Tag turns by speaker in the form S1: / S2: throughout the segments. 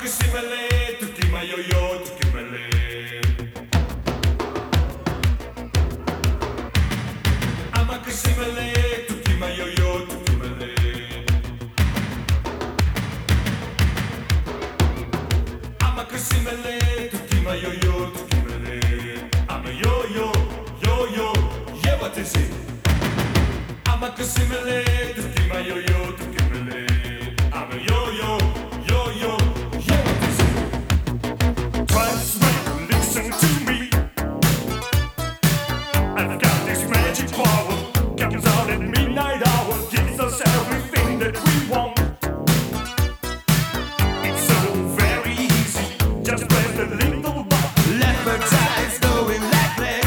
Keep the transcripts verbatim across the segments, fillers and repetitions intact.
S1: Amakusimele, tukima yo-yo, tukimele. Amakusimele, tukima yo-yo, tukimele. Amakusimele, tukima yo-yo, tukimele. I'm a yo-yo, yo-yo, yeah, what is it? Amakusimele, tukima yo-yo, tukimele. I'm a yo-yo, yo-yo, yeah, what is it? Trust me, listen to me. I've got this magic power. Comes out at midnight hour, gives us everything that we want. It's so very easy, just press the little button.
S2: Leopard's eyes going like this.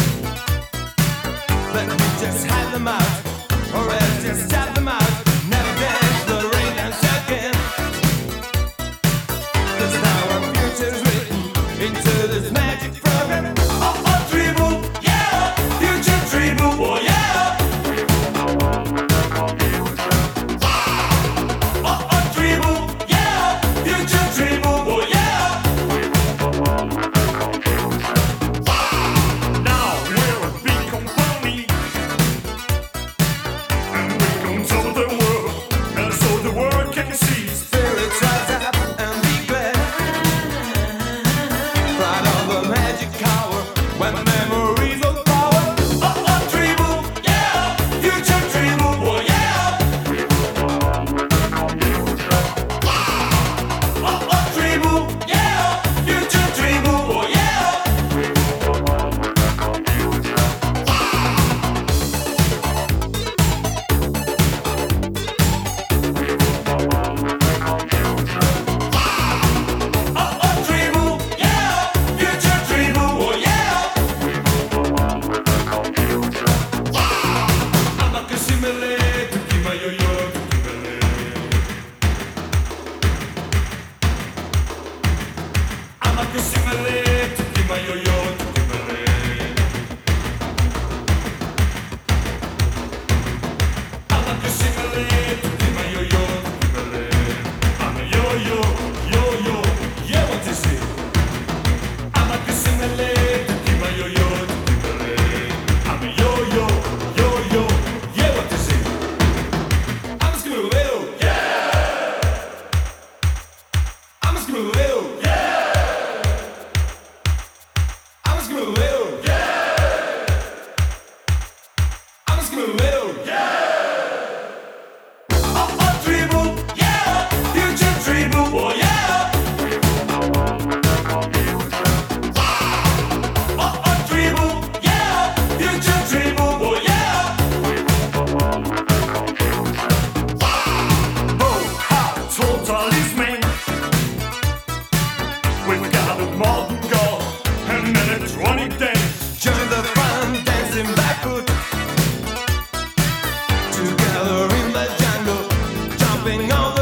S2: Let me just hide them out, or else just tap them out. Never dance the rain dance again. 'Cause now our future's written into this magic program.
S1: Oh, oh, dribble, yeah, future dribble, oh yeah. Oh, oh, dribble, yeah, future dribble, oh yeah. Now we're a big company, and we control the world, and so the world can see.
S2: Spirits rise up and be glad. Proud of the magic hour when memories of power.
S1: Oh, oh, dribble, yeah, future dribble, oh yeah. Oh, oh, dribble, yeah, future dribble, oh yeah. Oh, oh, dribble, yeah, future dribble, oh yeah. Amakusimele, tukima yo-yo, tukimele. Amakusimele, tukima yo-yo, tukimele. Amakusimele, tukima yo-yo, tukimele. I'm a yo-yo, yo-yo, yeah, what is it? Amakusimele, tukima yo-yo, tukimele. I'm a yo-yo, yo-yo, yeah, what is it? I'm a Scooby-Doo, yeah. I'm a Scooby-Doo, yeah. I'm a Scooby-Doo, yeah. I'm a Scooby-Doo, yeah. Oh, oh, dribble, yeah, future dribble, oh yeah. Oh, oh, dribble, yeah, future dribble, oh yeah. Oh, how totally man. We've got a modern girl and electronic dance.
S2: Join the fun dancing barefoot. Together in the jungle, jumping on the